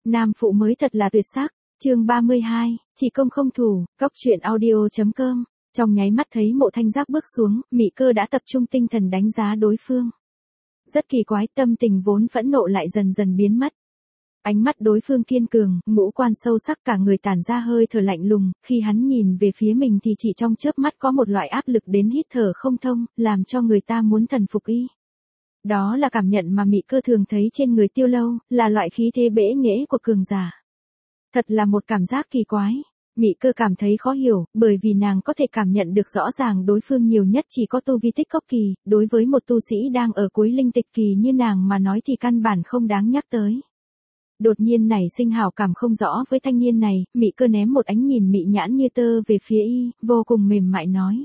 Nam phụ mới thật là tuyệt sắc. Chương 32, chỉ công không thủ, cóc truyện audio.com. Trong nháy mắt thấy Mộ Thanh Giác bước xuống, Mị Cơ đã tập trung tinh thần đánh giá đối phương. Rất kỳ quái, tâm tình vốn phẫn nộ lại dần dần biến mất. Ánh mắt đối phương kiên cường, ngũ quan sâu sắc, cả người tản ra hơi thở lạnh lùng, khi hắn nhìn về phía mình thì chỉ trong chớp mắt có một loại áp lực đến hít thở không thông, làm cho người ta muốn thần phục y. Đó là cảm nhận mà Mị Cơ thường thấy trên người Tiêu Lâu, là loại khí thế bẽ nghễ của cường giả. Thật là một cảm giác kỳ quái. Mị Cơ cảm thấy khó hiểu, bởi vì nàng có thể cảm nhận được rõ ràng đối phương nhiều nhất chỉ có tu vi tích cốc kỳ, đối với một tu sĩ đang ở cuối linh tịch kỳ như nàng mà nói thì căn bản không đáng nhắc tới. Đột nhiên nảy sinh hảo cảm không rõ với thanh niên này, Mị Cơ ném một ánh nhìn mị nhãn như tơ về phía y, vô cùng mềm mại nói.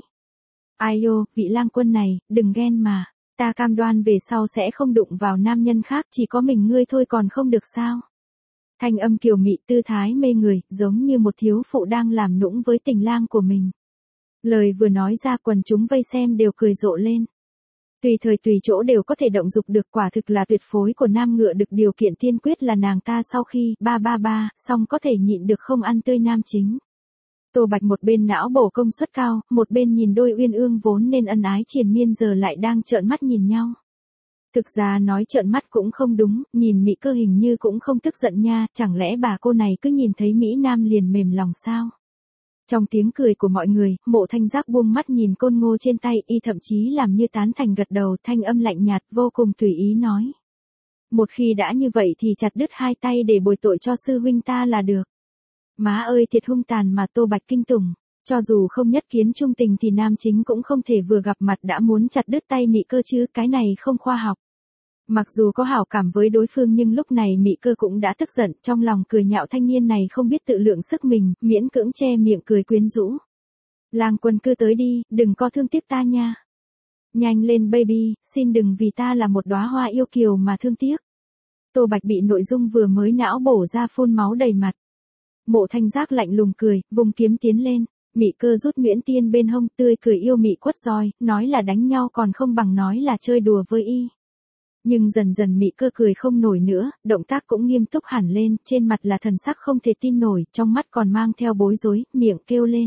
Ai ô, vị lang quân này, đừng ghen mà, ta cam đoan về sau sẽ không đụng vào nam nhân khác, chỉ có mình ngươi thôi còn không được sao. Thanh âm kiều mị tư thái mê người, giống như một thiếu phụ đang làm nũng với tình lang của mình. Lời vừa nói ra quần chúng vây xem đều cười rộ lên. Tùy thời tùy chỗ đều có thể động dục được, quả thực là tuyệt phối của nam ngựa, được điều kiện tiên quyết là nàng ta sau khi xong có thể nhịn được không ăn tươi nam chính. Tô Bạch một bên não bổ công suất cao, một bên nhìn đôi uyên ương vốn nên ân ái triền miên giờ lại đang trợn mắt nhìn nhau. Thực ra nói trợn mắt cũng không đúng, nhìn Mị Cơ hình như cũng không tức giận nha, chẳng lẽ bà cô này cứ nhìn thấy Mỹ Nam liền mềm lòng sao? Trong tiếng cười của mọi người, Mộ Thanh Giác buông mắt nhìn côn ngô trên tay y, thậm chí làm như tán thành gật đầu, thanh âm lạnh nhạt vô cùng tùy ý nói. Một khi đã như vậy thì chặt đứt hai tay để bồi tội cho sư huynh ta là được. Má ơi thiệt hung tàn mà. Tô Bạch kinh tủng. Cho dù không nhất kiến trung tình thì nam chính cũng không thể vừa gặp mặt đã muốn chặt đứt tay Mị Cơ chứ, cái này không khoa học. Mặc dù có hảo cảm với đối phương nhưng lúc này Mị Cơ cũng đã tức giận, trong lòng cười nhạo thanh niên này không biết tự lượng sức mình, miễn cưỡng che miệng cười quyến rũ. Lang quân cứ tới đi, đừng có thương tiếc ta nha. Nhanh lên baby, xin đừng vì ta là một đóa hoa yêu kiều mà thương tiếc. Tô Bạch bị nội dung vừa mới não bổ ra phun máu đầy mặt. Mộ Thanh Giác lạnh lùng cười, vùng kiếm tiến lên. Mị Cơ rút nhuyễn tiên bên hông, tươi cười yêu mị quất roi, nói là đánh nhau còn không bằng nói là chơi đùa với y. Nhưng dần dần Mị Cơ cười không nổi nữa, động tác cũng nghiêm túc hẳn lên, trên mặt là thần sắc không thể tin nổi, trong mắt còn mang theo bối rối, miệng kêu lên.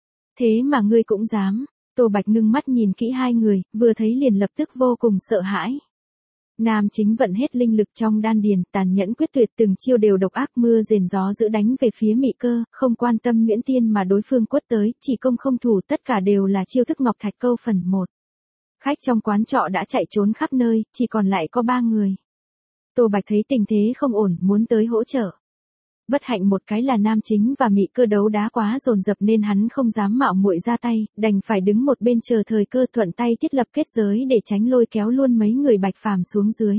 Thế mà ngươi cũng dám. Tô Bạch ngưng mắt nhìn kỹ hai người, vừa thấy liền lập tức vô cùng sợ hãi. Nam chính vận hết linh lực trong đan điền, tàn nhẫn quyết tuyệt, từng chiêu đều độc ác, mưa rền gió dữ đánh về phía Mị Cơ, không quan tâm nhuyễn tiên mà đối phương quất tới, chỉ công không thủ, tất cả đều là chiêu thức Ngọc Thạch Câu phần 1. Khách trong quán trọ đã chạy trốn khắp nơi, chỉ còn lại có 3 người. Tô Bạch thấy tình thế không ổn, muốn tới hỗ trợ. Bất hạnh một cái là nam chính và Mị Cơ đấu đá quá dồn dập nên hắn không dám mạo muội ra tay, đành phải đứng một bên chờ thời cơ, thuận tay thiết lập kết giới để tránh lôi kéo luôn mấy người Bạch Phàm xuống dưới.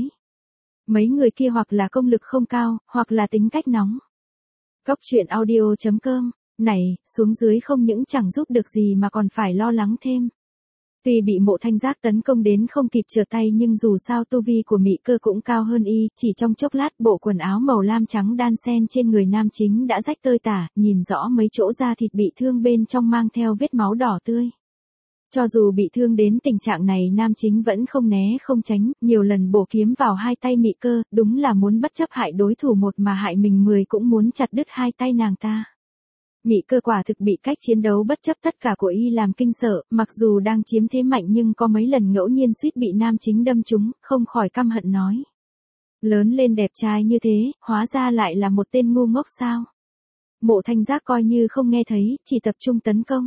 Mấy người kia hoặc là công lực không cao, hoặc là tính cách nóng. Cóc truyện audio.com, này, xuống dưới không những chẳng giúp được gì mà còn phải lo lắng thêm. Tuy bị Mộ Thanh Giác tấn công đến không kịp trở tay nhưng dù sao tu vi của Mị Cơ cũng cao hơn y, chỉ trong chốc lát bộ quần áo màu lam trắng đan xen trên người nam chính đã rách tơi tả, nhìn rõ mấy chỗ da thịt bị thương bên trong mang theo vết máu đỏ tươi. Cho dù bị thương đến tình trạng này nam chính vẫn không né không tránh, nhiều lần bổ kiếm vào hai tay Mị Cơ, đúng là muốn bất chấp hại đối thủ một mà hại mình 10 cũng muốn chặt đứt hai tay nàng ta. Mị Cơ quả thực bị cách chiến đấu bất chấp tất cả của y làm kinh sợ, mặc dù đang chiếm thế mạnh nhưng có mấy lần ngẫu nhiên suýt bị nam chính đâm trúng, không khỏi căm hận nói. Lớn lên đẹp trai như thế, hóa ra lại là một tên ngu ngốc sao. Mộ Thanh Giác coi như không nghe thấy, chỉ tập trung tấn công.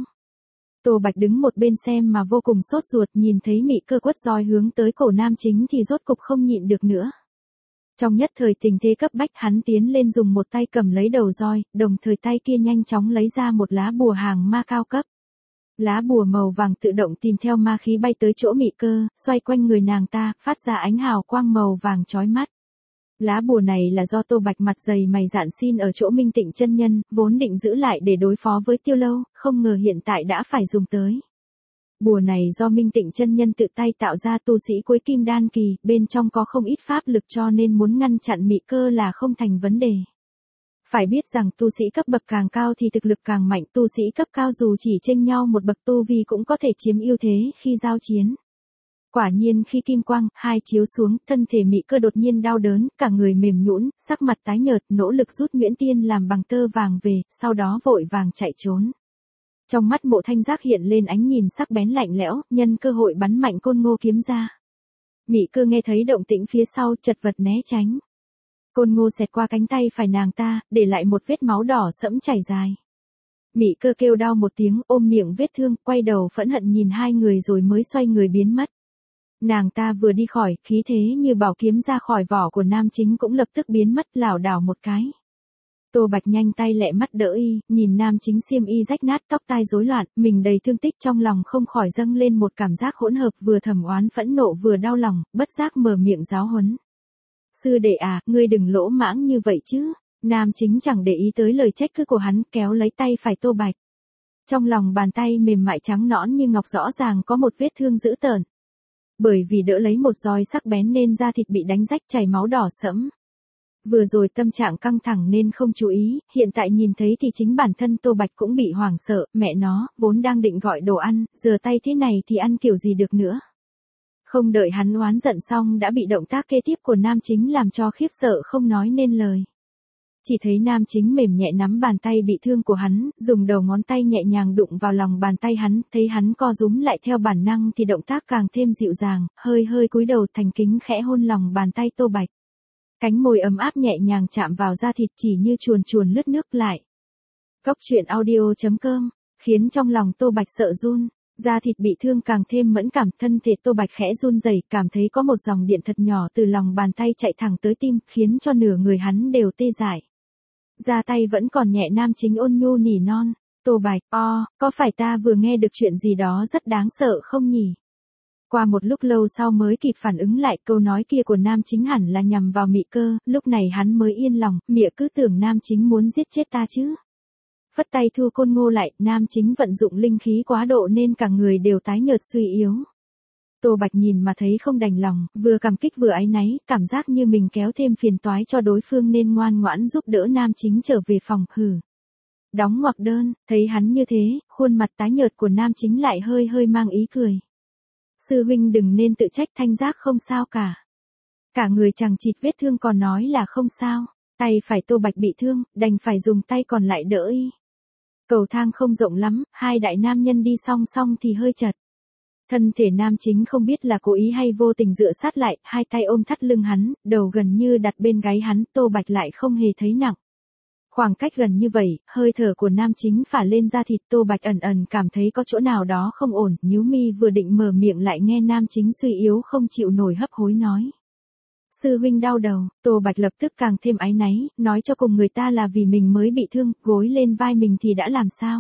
Tô Bạch đứng một bên xem mà vô cùng sốt ruột, nhìn thấy Mị Cơ quất roi hướng tới cổ nam chính thì rốt cục không nhịn được nữa. Trong nhất thời tình thế cấp bách hắn tiến lên dùng một tay cầm lấy đầu roi, đồng thời tay kia nhanh chóng lấy ra một lá bùa hàng ma cao cấp. Lá bùa màu vàng tự động tìm theo ma khí bay tới chỗ Mị Cơ, xoay quanh người nàng ta, phát ra ánh hào quang màu vàng chói mắt. Lá bùa này là do Tô Bạch mặt dày mày dạn xin ở chỗ Minh Tịnh chân nhân, vốn định giữ lại để đối phó với Tiêu Lâu, không ngờ hiện tại đã phải dùng tới. Bùa này do Minh Tịnh chân nhân tự tay tạo ra, tu sĩ cuối kim đan kỳ, bên trong có không ít pháp lực cho nên muốn ngăn chặn Mị Cơ là không thành vấn đề. Phải biết rằng tu sĩ cấp bậc càng cao thì thực lực càng mạnh, tu sĩ cấp cao dù chỉ chênh nhau một bậc tu vi cũng có thể chiếm ưu thế khi giao chiến. Quả nhiên khi kim quang, hai chiếu xuống, thân thể Mị Cơ đột nhiên đau đớn, cả người mềm nhũn, sắc mặt tái nhợt, nỗ lực rút nhuyễn tiên làm bằng tơ vàng về, sau đó vội vàng chạy trốn. Trong mắt Mộ Thanh Giác hiện lên ánh nhìn sắc bén lạnh lẽo, nhân cơ hội bắn mạnh côn ngô kiếm ra. Mị Cơ nghe thấy động tĩnh phía sau, chật vật né tránh. Côn ngô xẹt qua cánh tay phải nàng ta, để lại một vết máu đỏ sẫm chảy dài. Mị Cơ kêu đau một tiếng, ôm miệng vết thương, quay đầu phẫn hận nhìn hai người rồi mới xoay người biến mất. Nàng ta vừa đi khỏi, khí thế như bảo kiếm ra khỏi vỏ của nam chính cũng lập tức biến mất, lảo đảo một cái. Tô Bạch nhanh tay lẹ mắt đỡ y, nhìn nam chính xiêm y rách nát, tóc tai rối loạn, mình đầy thương tích, trong lòng không khỏi dâng lên một cảm giác hỗn hợp, vừa thầm oán phẫn nộ vừa đau lòng, bất giác mở miệng giáo huấn. Sư đệ à, ngươi đừng lỗ mãng như vậy chứ. Nam chính chẳng để ý tới lời trách cứ của hắn, kéo lấy tay phải Tô Bạch. Trong lòng bàn tay mềm mại trắng nõn như ngọc rõ ràng có một vết thương dữ tợn. Bởi vì đỡ lấy một roi sắc bén nên da thịt bị đánh rách chảy máu đỏ sẫm. Vừa rồi tâm trạng căng thẳng nên không chú ý, hiện tại nhìn thấy thì chính bản thân Tô Bạch cũng bị hoảng sợ, mẹ nó, vốn đang định gọi đồ ăn, giờ tay thế này thì ăn kiểu gì được nữa. Không đợi hắn oán giận xong đã bị động tác kế tiếp của nam chính làm cho khiếp sợ không nói nên lời. Chỉ thấy nam chính mềm nhẹ nắm bàn tay bị thương của hắn, dùng đầu ngón tay nhẹ nhàng đụng vào lòng bàn tay hắn, thấy hắn co rúm lại theo bản năng thì động tác càng thêm dịu dàng, hơi hơi cúi đầu thành kính khẽ hôn lòng bàn tay Tô Bạch. Cánh môi ấm áp nhẹ nhàng chạm vào da thịt chỉ như chuồn chuồn lướt nước lại. Cốc truyện audio.com, khiến trong lòng Tô Bạch sợ run. Da thịt bị thương càng thêm mẫn cảm, thân thể Tô Bạch khẽ run rẩy, cảm thấy có một dòng điện thật nhỏ từ lòng bàn tay chạy thẳng tới tim, khiến cho nửa người hắn đều tê dại. Da tay vẫn còn nhẹ, nam chính ôn nhu nỉ non, Tô Bạch, có phải ta vừa nghe được chuyện gì đó rất đáng sợ không nhỉ? Qua một lúc lâu sau mới kịp phản ứng lại, câu nói kia của nam chính hẳn là nhằm vào Mị Cơ, lúc này hắn mới yên lòng, Mị cứ tưởng nam chính muốn giết chết ta chứ. Phất tay thu côn ngô lại, nam chính vận dụng linh khí quá độ nên cả người đều tái nhợt suy yếu. Tô Bạch nhìn mà thấy không đành lòng, vừa cảm kích vừa áy náy, cảm giác như mình kéo thêm phiền toái cho đối phương nên ngoan ngoãn giúp đỡ nam chính trở về phòng, đóng ngoặc đơn, thấy hắn như thế, khuôn mặt tái nhợt của nam chính lại hơi hơi mang ý cười. Sư huynh đừng nên tự trách, Thanh Giác không sao cả. Cả người chằng chịt vết thương còn nói là không sao, tay phải Tô Bạch bị thương, đành phải dùng tay còn lại đỡ y. Cầu thang không rộng lắm, hai đại nam nhân đi song song thì hơi chật. Thân thể nam chính không biết là cố ý hay vô tình dựa sát lại, hai tay ôm thắt lưng hắn, đầu gần như đặt bên gáy hắn, Tô Bạch lại không hề thấy nặng. Khoảng cách gần như vậy, hơi thở của nam chính phả lên da thịt, Tô Bạch ẩn ẩn cảm thấy có chỗ nào đó không ổn, nhíu mi vừa định mở miệng lại nghe nam chính suy yếu không chịu nổi hấp hối nói. Sư huynh đau đầu, Tô Bạch lập tức càng thêm áy náy, nói cho cùng người ta là vì mình mới bị thương, gối lên vai mình thì đã làm sao?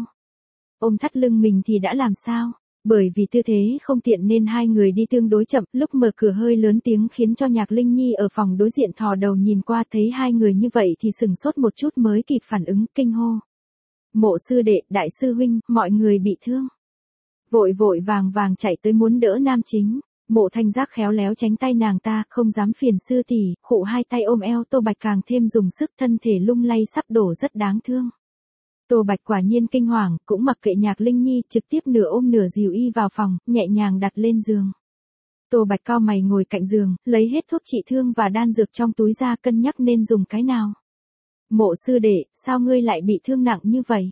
Ôm thắt lưng mình thì đã làm sao? Bởi vì tư thế không tiện nên hai người đi tương đối chậm, lúc mở cửa hơi lớn tiếng khiến cho Nhạc Linh Nhi ở phòng đối diện thò đầu nhìn qua, thấy hai người như vậy thì sừng sốt một chút mới kịp phản ứng, kinh hô. Mộ sư đệ, đại sư huynh, mọi người bị thương. Vội vội vàng vàng chạy tới muốn đỡ nam chính. Mộ Thanh Giác khéo léo tránh tay nàng ta, không dám phiền sư tỷ, khụ hai tay ôm eo Tô Bạch càng thêm dùng sức, thân thể lung lay sắp đổ rất đáng thương. Tô Bạch quả nhiên kinh hoàng, cũng mặc kệ Nhạc Linh Nhi, trực tiếp nửa ôm nửa dìu y vào phòng, nhẹ nhàng đặt lên giường. Tô Bạch cau mày ngồi cạnh giường, lấy hết thuốc trị thương và đan dược trong túi ra cân nhắc nên dùng cái nào. Mộ sư đệ, sao ngươi lại bị thương nặng như vậy?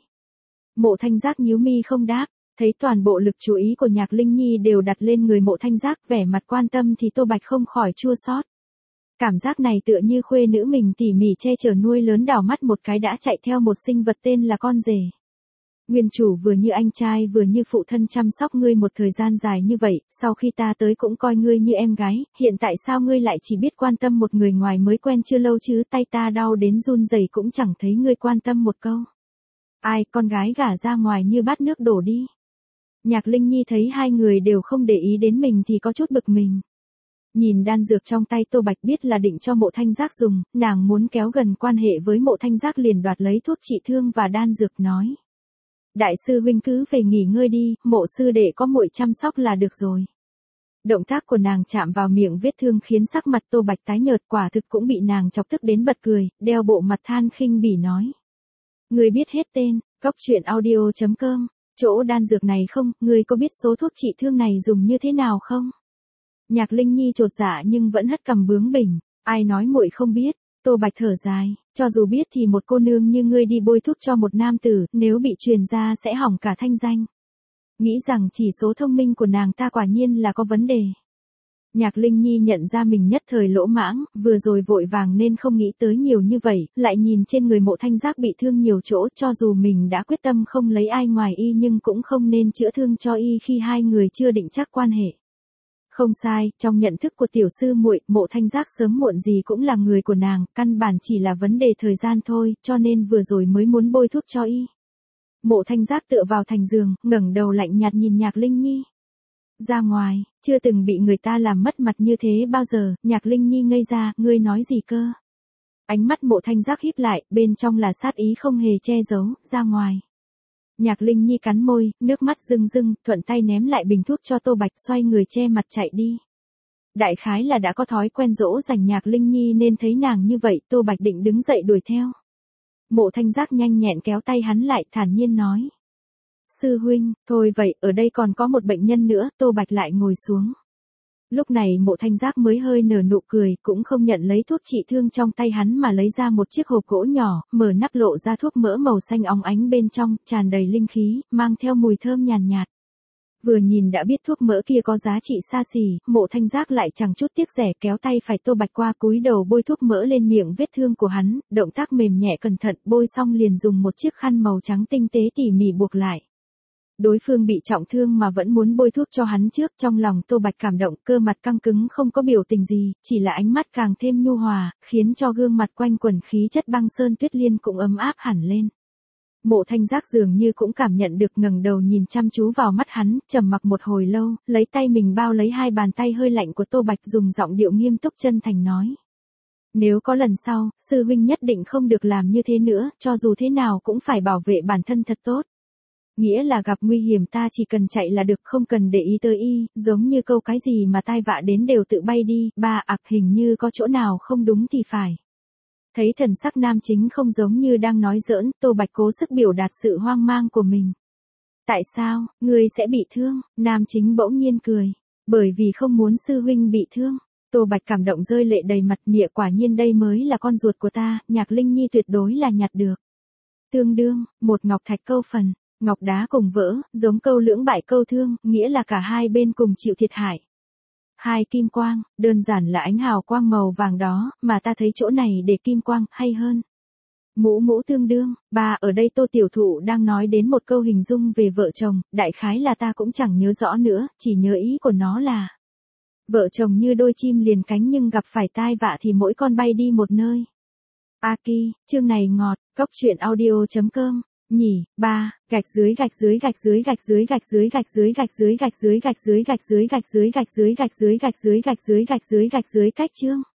Mộ Thanh Giác nhíu mi không đáp. Thấy toàn bộ lực chú ý của Nhạc Linh Nhi đều đặt lên người Mộ Thanh Giác, vẻ mặt quan tâm thì Tô Bạch không khỏi chua xót. Cảm giác này tựa như khuê nữ mình tỉ mỉ che chở nuôi lớn đảo mắt một cái đã chạy theo một sinh vật tên là con rể. Nguyên chủ vừa như anh trai vừa như phụ thân chăm sóc ngươi một thời gian dài như vậy, sau khi ta tới cũng coi ngươi như em gái, hiện tại sao ngươi lại chỉ biết quan tâm một người ngoài mới quen chưa lâu chứ? Tay ta đau đến run rẩy cũng chẳng thấy ngươi quan tâm một câu. Ai, con gái gả ra ngoài như bát nước đổ đi. Nhạc Linh Nhi thấy hai người đều không để ý đến mình thì có chút bực mình. Nhìn đan dược trong tay Tô Bạch biết là định cho Mộ Thanh Giác dùng, nàng muốn kéo gần quan hệ với Mộ Thanh Giác liền đoạt lấy thuốc trị thương và đan dược nói. Đại sư huynh cứ về nghỉ ngơi đi, Mộ sư đệ có muội chăm sóc là được rồi. Động tác của nàng chạm vào miệng vết thương khiến sắc mặt Tô Bạch tái nhợt, quả thực cũng bị nàng chọc tức đến bật cười, đeo bộ mặt than khinh bỉ nói. Người biết hết tên, cốc truyện audio.com. Chỗ đan dược này không, ngươi có biết số thuốc trị thương này dùng như thế nào không? Nhạc Linh Nhi chột dạ nhưng vẫn hất cằm bướng bỉnh, ai nói muội không biết. Tô Bạch thở dài, cho dù biết thì một cô nương như ngươi đi bôi thuốc cho một nam tử, nếu bị truyền ra sẽ hỏng cả thanh danh. Nghĩ rằng chỉ số thông minh của nàng ta quả nhiên là có vấn đề. Nhạc Linh Nhi nhận ra mình nhất thời lỗ mãng, vừa rồi vội vàng nên không nghĩ tới nhiều như vậy, lại nhìn trên người Mộ Thanh Giác bị thương nhiều chỗ, cho dù mình đã quyết tâm không lấy ai ngoài y nhưng cũng không nên chữa thương cho y khi hai người chưa định chắc quan hệ. Không sai, trong nhận thức của tiểu sư muội, Mộ Thanh Giác sớm muộn gì cũng là người của nàng, căn bản chỉ là vấn đề thời gian thôi, cho nên vừa rồi mới muốn bôi thuốc cho y. Mộ Thanh Giác tựa vào thành giường, ngẩng đầu lạnh nhạt nhìn Nhạc Linh Nhi. Ra ngoài, chưa từng bị người ta làm mất mặt như thế bao giờ. Nhạc Linh Nhi ngây ra, ngươi nói gì cơ? Ánh mắt Mộ Thanh Giác híp lại, bên trong là sát ý không hề che giấu, ra ngoài. Nhạc Linh Nhi cắn môi, nước mắt rưng rưng, thuận tay ném lại bình thuốc cho Tô Bạch, xoay người che mặt chạy đi. Đại khái là đã có thói quen dỗ dành Nhạc Linh Nhi nên thấy nàng như vậy, Tô Bạch định đứng dậy đuổi theo. Mộ Thanh Giác nhanh nhẹn kéo tay hắn lại, thản nhiên nói. Sư huynh, thôi vậy, ở đây còn có một bệnh nhân nữa. Tô Bạch lại ngồi xuống. Lúc này Mộ Thanh Giác mới hơi nở nụ cười, cũng không nhận lấy thuốc trị thương trong tay hắn mà lấy ra một chiếc hộp gỗ nhỏ, mở nắp lộ ra thuốc mỡ màu xanh óng ánh bên trong, tràn đầy linh khí, mang theo mùi thơm nhàn nhạt. Vừa nhìn đã biết thuốc mỡ kia có giá trị xa xỉ, Mộ Thanh Giác lại chẳng chút tiếc rẻ kéo tay phải Tô Bạch qua cúi đầu bôi thuốc mỡ lên miệng vết thương của hắn, động tác mềm nhẹ cẩn thận, bôi xong liền dùng một chiếc khăn màu trắng tinh tế tỉ mỉ buộc lại. Đối phương bị trọng thương mà vẫn muốn bôi thuốc cho hắn trước, trong lòng Tô Bạch cảm động, cơ mặt căng cứng không có biểu tình gì, chỉ là ánh mắt càng thêm nhu hòa, khiến cho gương mặt quanh quẩn khí chất băng sơn tuyết liên cũng ấm áp hẳn lên. Mộ Thanh Giác dường như cũng cảm nhận được, ngẩng đầu nhìn chăm chú vào mắt hắn, trầm mặc một hồi lâu, lấy tay mình bao lấy hai bàn tay hơi lạnh của Tô Bạch, dùng giọng điệu nghiêm túc chân thành nói. Nếu có lần sau, sư huynh nhất định không được làm như thế nữa, cho dù thế nào cũng phải bảo vệ bản thân thật tốt. Nghĩa là gặp nguy hiểm ta chỉ cần chạy là được, không cần để ý tới y, giống như câu cái gì mà tai vạ đến đều tự bay đi. Hình như có chỗ nào không đúng thì phải. Thấy thần sắc nam chính không giống như đang nói giỡn, Tô Bạch cố sức biểu đạt sự hoang mang của mình. Tại sao, ngươi sẽ bị thương? Nam chính bỗng nhiên cười. Bởi vì không muốn sư huynh bị thương. Tô Bạch cảm động rơi lệ đầy mặt, nghĩa quả nhiên đây mới là con ruột của ta, Nhạc Linh Nhi tuyệt đối là nhặt được. Tương đương, một ngọc thạch câu phần. Ngọc đá cùng vỡ, giống câu lưỡng bại câu thương, nghĩa là cả hai bên cùng chịu thiệt hại. Hai kim quang, đơn giản là ánh hào quang màu vàng đó, mà ta thấy chỗ này để kim quang, hay hơn. Mũ tương đương, ở đây Tô tiểu thụ đang nói đến một câu hình dung về vợ chồng, đại khái là ta cũng chẳng nhớ rõ nữa, chỉ nhớ ý của nó là. Vợ chồng như đôi chim liền cánh nhưng gặp phải tai vạ thì mỗi con bay đi một nơi. Aki, chương này ngọt, goctruyện.audio.com. Nhỉ, gạch dưới gạch dưới gạch dưới gạch dưới gạch dưới gạch dưới gạch dưới gạch dưới gạch dưới gạch dưới gạch dưới gạch dưới gạch dưới gạch dưới gạch dưới gạch dưới gạch dưới cách chương.